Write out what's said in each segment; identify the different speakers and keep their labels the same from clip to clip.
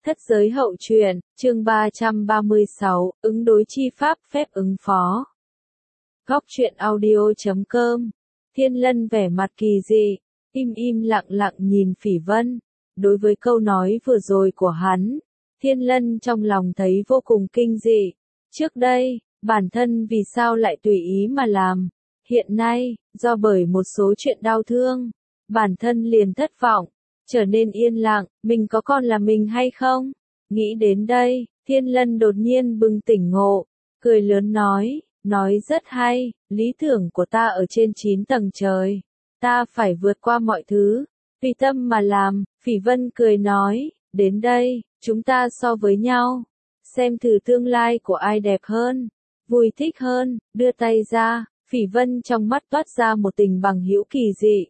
Speaker 1: Thất giới hậu truyện, chương 336, ứng đối chi pháp phép ứng phó. Góc truyện audio.com. Thiên Lân vẻ mặt kỳ dị, im lặng lặng nhìn Phỉ Vân. Đối với câu nói vừa rồi của hắn, Thiên Lân trong lòng thấy vô cùng kinh dị. Trước đây, bản thân vì sao lại tùy ý mà làm? Hiện nay, do bởi một số chuyện đau thương, bản thân liền thất vọng, trở nên yên lặng, mình có còn là mình hay không? Nghĩ đến đây, Thiên Lân đột nhiên bừng tỉnh ngộ, cười lớn nói rất hay, lý tưởng của ta ở trên 9 tầng trời. Ta phải vượt qua mọi thứ, tùy tâm mà làm. Phỉ Vân cười nói, đến đây, chúng ta so với nhau, xem thử tương lai của ai đẹp hơn, vui thích hơn. Đưa tay ra, Phỉ Vân trong mắt toát ra một tình bằng hữu kỳ dị.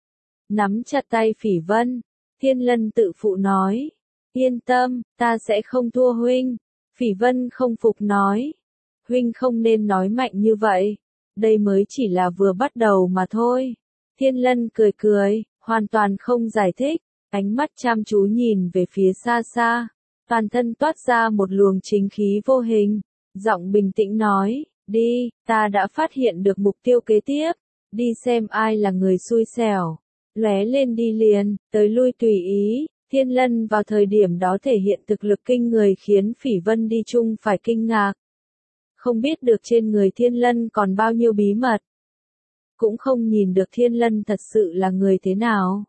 Speaker 1: Nắm chặt tay Phỉ Vân, Thiên Lân tự phụ nói, yên tâm, ta sẽ không thua huynh. Phỉ Vân không phục nói, huynh không nên nói mạnh như vậy, đây mới chỉ là vừa bắt đầu mà thôi. Thiên Lân cười, hoàn toàn không giải thích, ánh mắt chăm chú nhìn về phía xa xa, toàn thân toát ra một luồng chính khí vô hình, giọng bình tĩnh nói, đi, ta đã phát hiện được mục tiêu kế tiếp, đi xem ai là người xui xẻo. Lóe lên đi liền, tới lui tùy ý. Thiên Lân vào thời điểm đó thể hiện thực lực kinh người khiến Phỉ Vân đi chung phải kinh ngạc. Không biết được trên người Thiên Lân còn bao nhiêu bí mật. Cũng không nhìn được Thiên Lân thật sự là người thế nào.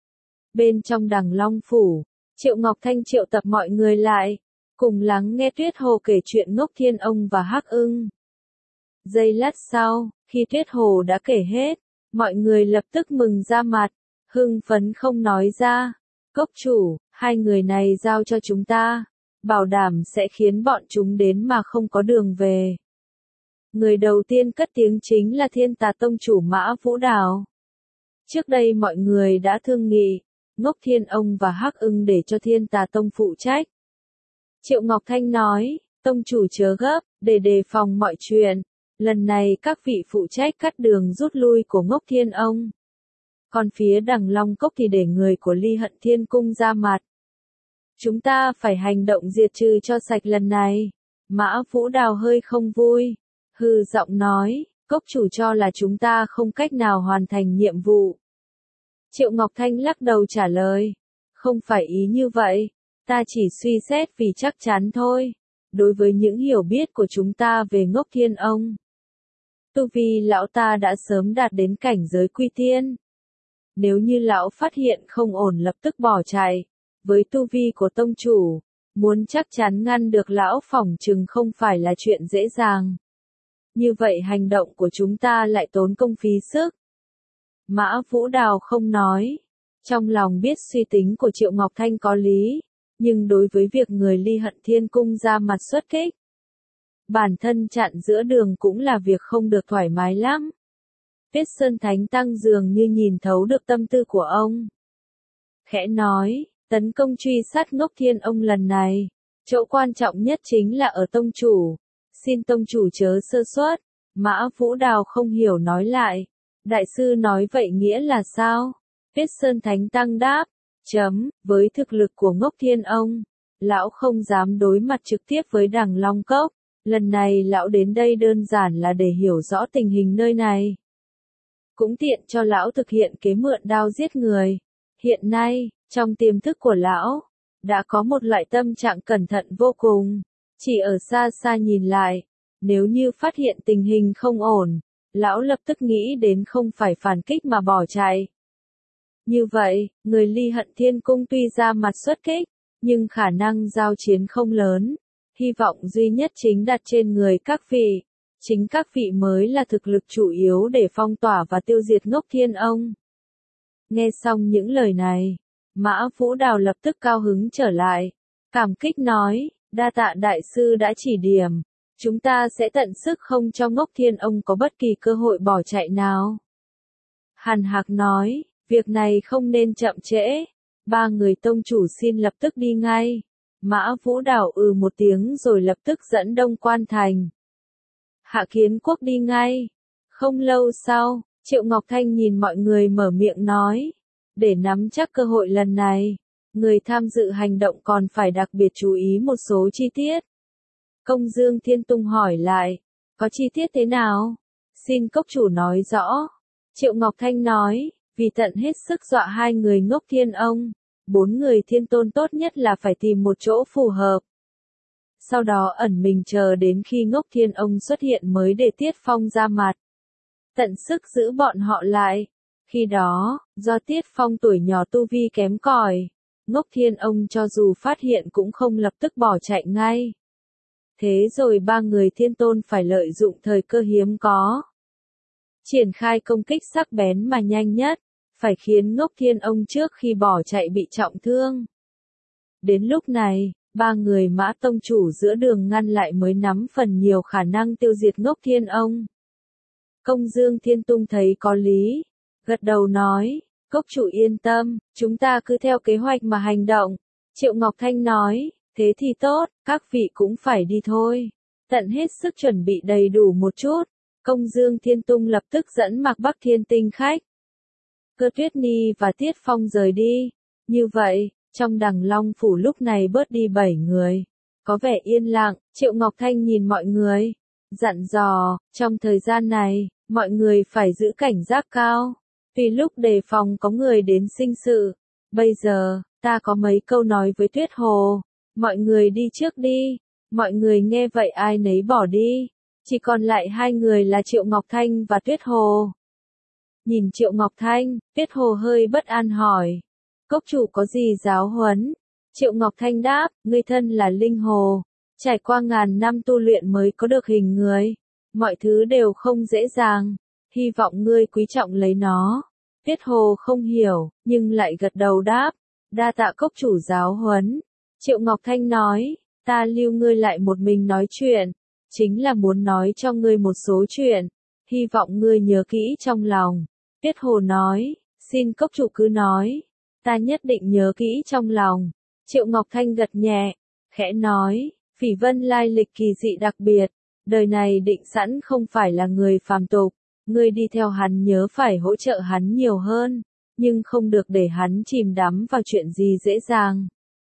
Speaker 1: Bên trong Đằng Long Phủ, Triệu Ngọc Thanh triệu tập mọi người lại, cùng lắng nghe Tuyết Hồ kể chuyện Ngốc Thiên Ông và Hắc Ưng. Giây lát sau, khi Tuyết Hồ đã kể hết, mọi người lập tức mừng ra mặt, hưng phấn không nói ra. Cốc chủ, hai người này giao cho chúng ta, bảo đảm sẽ khiến bọn chúng đến mà không có đường về. Người đầu tiên cất tiếng chính là Thiên Tà Tông chủ Mã Vũ Đào. Trước đây mọi người đã thương nghị, Ngốc Thiên Ông và Hắc Ưng để cho Thiên Tà Tông phụ trách. Triệu Ngọc Thanh nói, tông chủ chớ gấp, để đề phòng mọi chuyện, lần này các vị phụ trách cắt đường rút lui của Ngốc Thiên Ông. Còn phía Đằng Long Cốc thì để người của Ly Hận Thiên Cung ra mặt. Chúng ta phải hành động diệt trừ cho sạch lần này. Mã Vũ Đào hơi không vui, hừ giọng nói, cốc chủ cho là chúng ta không cách nào hoàn thành nhiệm vụ. Triệu Ngọc Thanh lắc đầu trả lời, không phải ý như vậy, ta chỉ suy xét vì chắc chắn thôi. Đối với những hiểu biết của chúng ta về Ngốc Thiên Ông, tu vi lão ta đã sớm đạt đến cảnh giới quy tiên. Nếu như lão phát hiện không ổn lập tức bỏ chạy, với tu vi của tông chủ, muốn chắc chắn ngăn được lão phỏng chừng không phải là chuyện dễ dàng. Như vậy hành động của chúng ta lại tốn công phí sức. Mã Vũ Đào không nói, trong lòng biết suy tính của Triệu Ngọc Thanh có lý, nhưng đối với việc người Ly Hận Thiên Cung ra mặt xuất kích, bản thân chặn giữa đường cũng là việc không được thoải mái lắm. Tuyết Sơn Thánh Tăng dường như nhìn thấu được tâm tư của ông. Khẽ nói, tấn công truy sát Ngốc Thiên Ông lần này, chỗ quan trọng nhất chính là ở tông chủ. Xin tông chủ chớ sơ suất. Mã Vũ Đào không hiểu nói lại. Đại sư nói vậy nghĩa là sao? Tuyết Sơn Thánh Tăng đáp, với thực lực của Ngốc Thiên Ông, lão không dám đối mặt trực tiếp với Đằng Long Cốc. Lần này lão đến đây đơn giản là để hiểu rõ tình hình nơi này. Cũng tiện cho lão thực hiện kế mượn đao giết người. Hiện nay, trong tiềm thức của lão, đã có một loại tâm trạng cẩn thận vô cùng. Chỉ ở xa xa nhìn lại, nếu như phát hiện tình hình không ổn, lão lập tức nghĩ đến không phải phản kích mà bỏ chạy. Như vậy, người Ly Hận Thiên Cung tuy ra mặt xuất kích, nhưng khả năng giao chiến không lớn. Hy vọng duy nhất chính đặt trên người các vị. Chính các vị mới là thực lực chủ yếu để phong tỏa và tiêu diệt Ngốc Thiên Ông. Nghe xong những lời này, Mã Vũ Đào lập tức cao hứng trở lại, cảm kích nói, đa tạ đại sư đã chỉ điểm, chúng ta sẽ tận sức không cho Ngốc Thiên Ông có bất kỳ cơ hội bỏ chạy nào. Hàn Hạc nói, việc này không nên chậm trễ, ba người tông chủ xin lập tức đi ngay. Mã Vũ Đào một tiếng rồi lập tức dẫn Đông Quan Thành. Hạ Kiến Quốc đi ngay. Không lâu sau, Triệu Ngọc Thanh nhìn mọi người mở miệng nói, để nắm chắc cơ hội lần này, người tham dự hành động còn phải đặc biệt chú ý một số chi tiết. Công Dương Thiên Tung hỏi lại, có chi tiết thế nào? Xin cốc chủ nói rõ. Triệu Ngọc Thanh nói, vì tận hết sức dọa hai người Ngốc Thiên ông, 4 người thiên tôn tốt nhất là phải tìm một chỗ phù hợp. Sau đó ẩn mình chờ đến khi Ngốc Thiên ông xuất hiện mới để Tiết Phong ra mặt. Tận sức giữ bọn họ lại. Khi đó, do Tiết Phong tuổi nhỏ tu vi kém cỏi, Ngốc Thiên ông cho dù phát hiện cũng không lập tức bỏ chạy ngay. Thế rồi 3 người thiên tôn phải lợi dụng thời cơ hiếm có. Triển khai công kích sắc bén mà nhanh nhất, phải khiến Ngốc Thiên ông trước khi bỏ chạy bị trọng thương. Đến lúc này, 3 người Mã tông chủ giữa đường ngăn lại mới nắm phần nhiều khả năng tiêu diệt Ngốc Thiên ông. Công Dương Thiên Tung thấy có lý, gật đầu nói, cốc chủ yên tâm, chúng ta cứ theo kế hoạch mà hành động. Triệu Ngọc Thanh nói, thế thì tốt, các vị cũng phải đi thôi. Tận hết sức chuẩn bị đầy đủ một chút. Công Dương Thiên Tung lập tức dẫn Mạc Bắc Thiên Tinh khách, Cơ Tuyết Ni và Tiết Phong rời đi. Như vậy, trong Đằng Long phủ lúc này bớt đi 7 người. Có vẻ yên lặng, Triệu Ngọc Thanh nhìn mọi người, dặn dò, trong thời gian này, mọi người phải giữ cảnh giác cao. Vì lúc đề phòng có người đến sinh sự. Bây giờ, ta có mấy câu nói với Tuyết Hồ. Mọi người đi trước đi. Mọi người nghe vậy ai nấy bỏ đi. Chỉ còn lại 2 người là Triệu Ngọc Thanh và Tuyết Hồ. Nhìn Triệu Ngọc Thanh, Tuyết Hồ hơi bất an hỏi. Cốc chủ có gì giáo huấn? Triệu Ngọc Thanh đáp, ngươi thân là linh hồ. Trải qua ngàn năm tu luyện mới có được hình người. Mọi thứ đều không dễ dàng. Hy vọng ngươi quý trọng lấy nó. Tuyết Hồ không hiểu, nhưng lại gật đầu đáp. Đa tạ cốc chủ giáo huấn. Triệu Ngọc Thanh nói, ta lưu ngươi lại một mình nói chuyện. Chính là muốn nói cho ngươi một số chuyện. Hy vọng ngươi nhớ kỹ trong lòng. Tuyết Hồ nói, xin cốc chủ cứ nói. Ta nhất định nhớ kỹ trong lòng. Triệu Ngọc Thanh gật nhẹ, khẽ nói, Phỉ Vân lai lịch kỳ dị đặc biệt. Đời này định sẵn không phải là người phàm tục. Ngươi đi theo hắn nhớ phải hỗ trợ hắn nhiều hơn. Nhưng không được để hắn chìm đắm vào chuyện gì dễ dàng.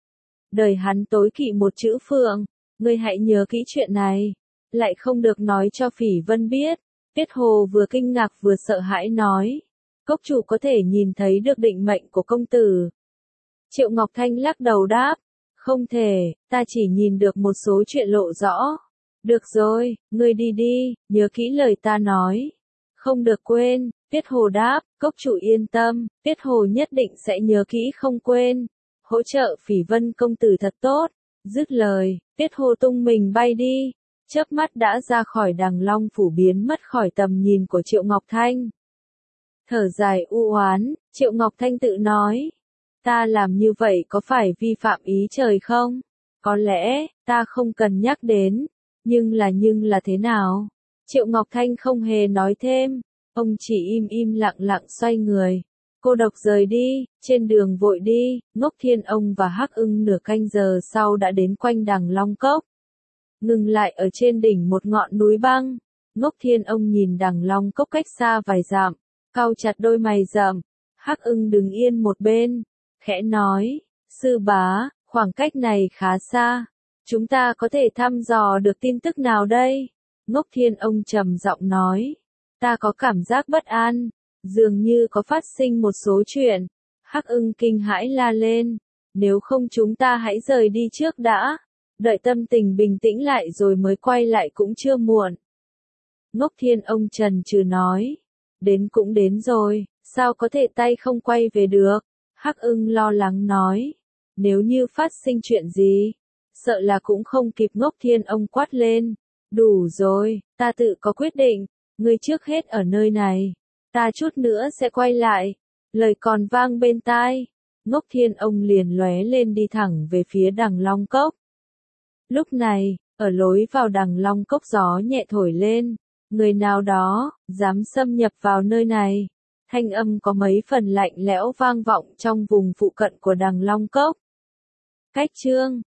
Speaker 1: Đời hắn tối kỵ một chữ phượng. Ngươi hãy nhớ kỹ chuyện này. Lại không được nói cho Phỉ Vân biết. Tuyết Hồ vừa kinh ngạc vừa sợ hãi nói. Cốc chủ có thể nhìn thấy được định mệnh của công tử. Triệu Ngọc Thanh lắc đầu đáp. Không thể, ta chỉ nhìn được một số chuyện lộ rõ. Được rồi, ngươi đi đi, nhớ kỹ lời ta nói. Không được quên, Tuyết Hồ đáp, cốc chủ yên tâm, Tuyết Hồ nhất định sẽ nhớ kỹ không quên. Hỗ trợ Phỉ Vân công tử thật tốt. Dứt lời, Tuyết Hồ tung mình bay đi. Chớp mắt đã ra khỏi Đằng Long phủ biến mất khỏi tầm nhìn của Triệu Ngọc Thanh. Thở dài u oán, Triệu Ngọc Thanh tự nói. Ta làm như vậy có phải vi phạm ý trời không? Có lẽ, ta không cần nhắc đến. Nhưng là thế nào? Triệu Ngọc Thanh không hề nói thêm. Ông chỉ im lặng xoay người. Cô độc rời đi, trên đường vội đi, Ngốc Thiên ông và Hắc Ưng nửa canh giờ sau đã đến quanh Đằng Long Cốc. Ngừng lại ở trên đỉnh một ngọn núi băng. Ngốc Thiên ông nhìn Đằng Long Cốc cách xa vài dặm, cau chặt đôi mày rậm. Hắc Ưng đứng yên một bên, khẽ nói, sư bá, khoảng cách này khá xa. Chúng ta có thể thăm dò được tin tức nào đây? Ngốc Thiên ông trầm giọng nói, ta có cảm giác bất an, dường như có phát sinh một số chuyện. Hắc Ưng kinh hãi la lên, nếu không chúng ta hãy rời đi trước đã. Đợi tâm tình bình tĩnh lại rồi mới quay lại cũng chưa muộn. Ngốc Thiên ông trần trừ nói. Đến cũng đến rồi, sao có thể tay không quay về được? Hắc Ưng lo lắng nói. Nếu như phát sinh chuyện gì, sợ là cũng không kịp. Ngốc Thiên ông quát lên. Đủ rồi, ta tự có quyết định. Ngươi trước hết ở nơi này. Ta chút nữa sẽ quay lại. Lời còn vang bên tai. Ngốc Thiên ông liền lóe lên đi thẳng về phía Đằng Long Cốc. Lúc này, ở lối vào Đằng Long Cốc gió nhẹ thổi lên. Người nào đó, dám xâm nhập vào nơi này. Thanh âm có mấy phần lạnh lẽo vang vọng trong vùng phụ cận của Đằng Long Cốc. Cách chương